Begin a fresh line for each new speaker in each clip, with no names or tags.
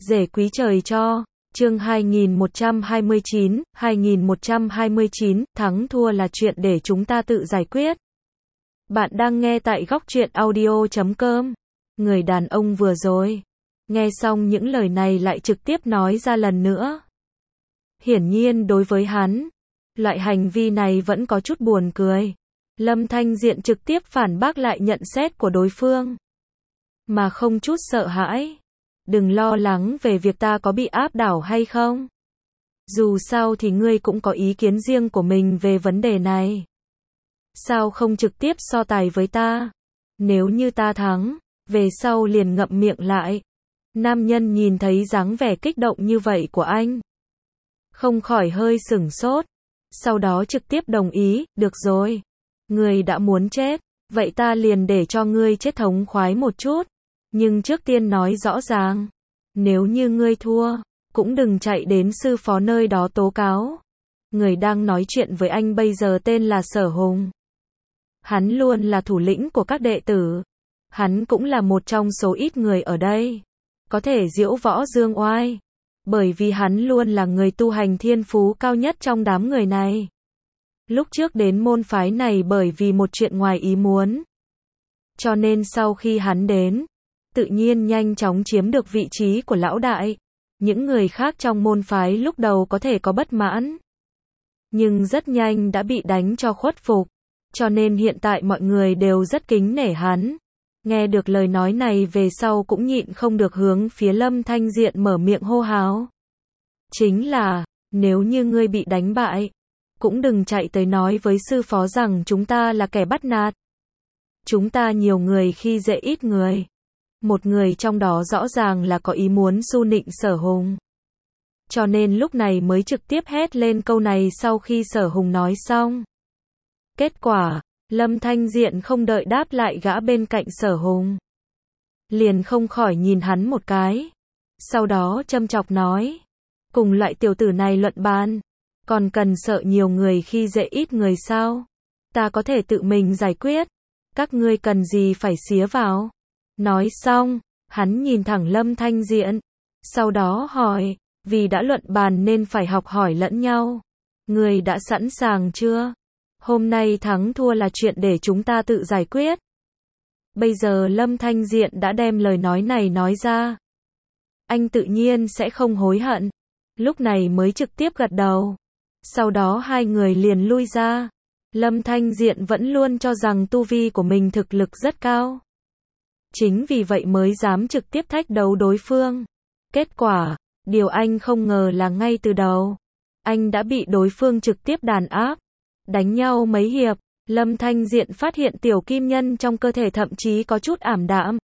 Rể quý trời cho. Chương 2129, thắng thua là chuyện để chúng ta tự giải quyết. Bạn đang nghe tại góc truyện audio.com. Người đàn ông vừa rồi nghe xong những lời này lại trực tiếp nói ra lần nữa. Hiển nhiên đối với hắn, loại hành vi này vẫn có chút buồn cười. Lâm Thanh Diện trực tiếp phản bác lại nhận xét của đối phương, mà không chút sợ hãi. Đừng lo lắng về việc ta có bị áp đảo hay không. Dù sao thì ngươi cũng có ý kiến riêng của mình về vấn đề này. Sao không trực tiếp so tài với ta? Nếu như ta thắng, về sau liền ngậm miệng lại. Nam nhân nhìn thấy dáng vẻ kích động như vậy của anh, không khỏi hơi sửng sốt. Sau đó trực tiếp đồng ý, được rồi. Ngươi đã muốn chết, vậy ta liền để cho ngươi chết thống khoái một chút. Nhưng trước tiên nói rõ ràng, nếu như ngươi thua, cũng đừng chạy đến sư phó nơi đó tố cáo. Người đang nói chuyện với anh bây giờ tên là Sở Hùng. Hắn luôn là thủ lĩnh của các đệ tử. Hắn cũng là một trong số ít người ở đây có thể diễu võ dương oai, bởi vì hắn luôn là người tu hành thiên phú cao nhất trong đám người này. Lúc trước đến môn phái này bởi vì một chuyện ngoài ý muốn, cho nên sau khi hắn đến, tự nhiên nhanh chóng chiếm được vị trí của lão đại. Những người khác trong môn phái lúc đầu có thể có bất mãn, nhưng rất nhanh đã bị đánh cho khuất phục, cho nên hiện tại mọi người đều rất kính nể hắn. Nghe được lời nói này về sau cũng nhịn không được hướng phía Lâm Thanh Diện mở miệng hô hào. Chính là, nếu như ngươi bị đánh bại, cũng đừng chạy tới nói với sư phó rằng chúng ta là kẻ bắt nạt. Chúng ta nhiều người khi dễ ít người. Một người trong đó rõ ràng là có ý muốn su nịnh Sở Hùng, cho nên lúc này mới trực tiếp hét lên câu này. Sau khi Sở Hùng nói xong, kết quả, Lâm Thanh Diện không đợi đáp lại gã bên cạnh Sở Hùng, liền không khỏi nhìn hắn một cái. Sau đó châm chọc nói, cùng loại tiểu tử này luận bàn, còn cần sợ nhiều người khi dễ ít người sao? Ta có thể tự mình giải quyết, các ngươi cần gì phải xía vào? Nói xong, hắn nhìn thẳng Lâm Thanh Diện, sau đó hỏi, vì đã luận bàn nên phải học hỏi lẫn nhau. Ngươi đã sẵn sàng chưa? Hôm nay thắng thua là chuyện để chúng ta tự giải quyết. Bây giờ Lâm Thanh Diện đã đem lời nói này nói ra, anh tự nhiên sẽ không hối hận. Lúc này mới trực tiếp gật đầu. Sau đó hai người liền lui ra. Lâm Thanh Diện vẫn luôn cho rằng tu vi của mình thực lực rất cao, chính vì vậy mới dám trực tiếp thách đấu đối phương. Kết quả, điều anh không ngờ là ngay từ đầu, anh đã bị đối phương trực tiếp đàn áp. Đánh nhau mấy hiệp, Lâm Thanh Diện phát hiện tiểu kim nhân trong cơ thể thậm chí có chút ảm đạm.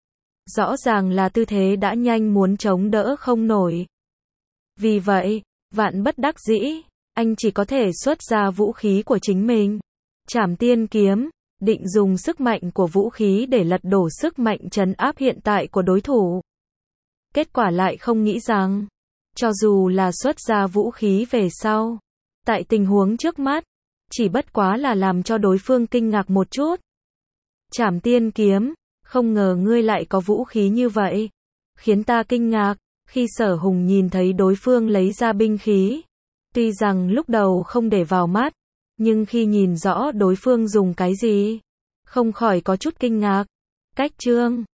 Rõ ràng là tư thế đã nhanh muốn chống đỡ không nổi. Vì vậy, vạn bất đắc dĩ, anh chỉ có thể xuất ra vũ khí của chính mình, Trảm Tiên Kiếm, định dùng sức mạnh của vũ khí để lật đổ sức mạnh trấn áp hiện tại của đối thủ. Kết quả lại không nghĩ rằng, cho dù là xuất ra vũ khí về sau, tại tình huống trước mắt, chỉ bất quá là làm cho đối phương kinh ngạc một chút. Trảm Tiên Kiếm, không ngờ ngươi lại có vũ khí như vậy, khiến ta kinh ngạc. Khi Sở Hùng nhìn thấy đối phương lấy ra binh khí, tuy rằng lúc đầu không để vào mắt, nhưng khi nhìn rõ đối phương dùng cái gì, không khỏi có chút kinh ngạc. Cách chương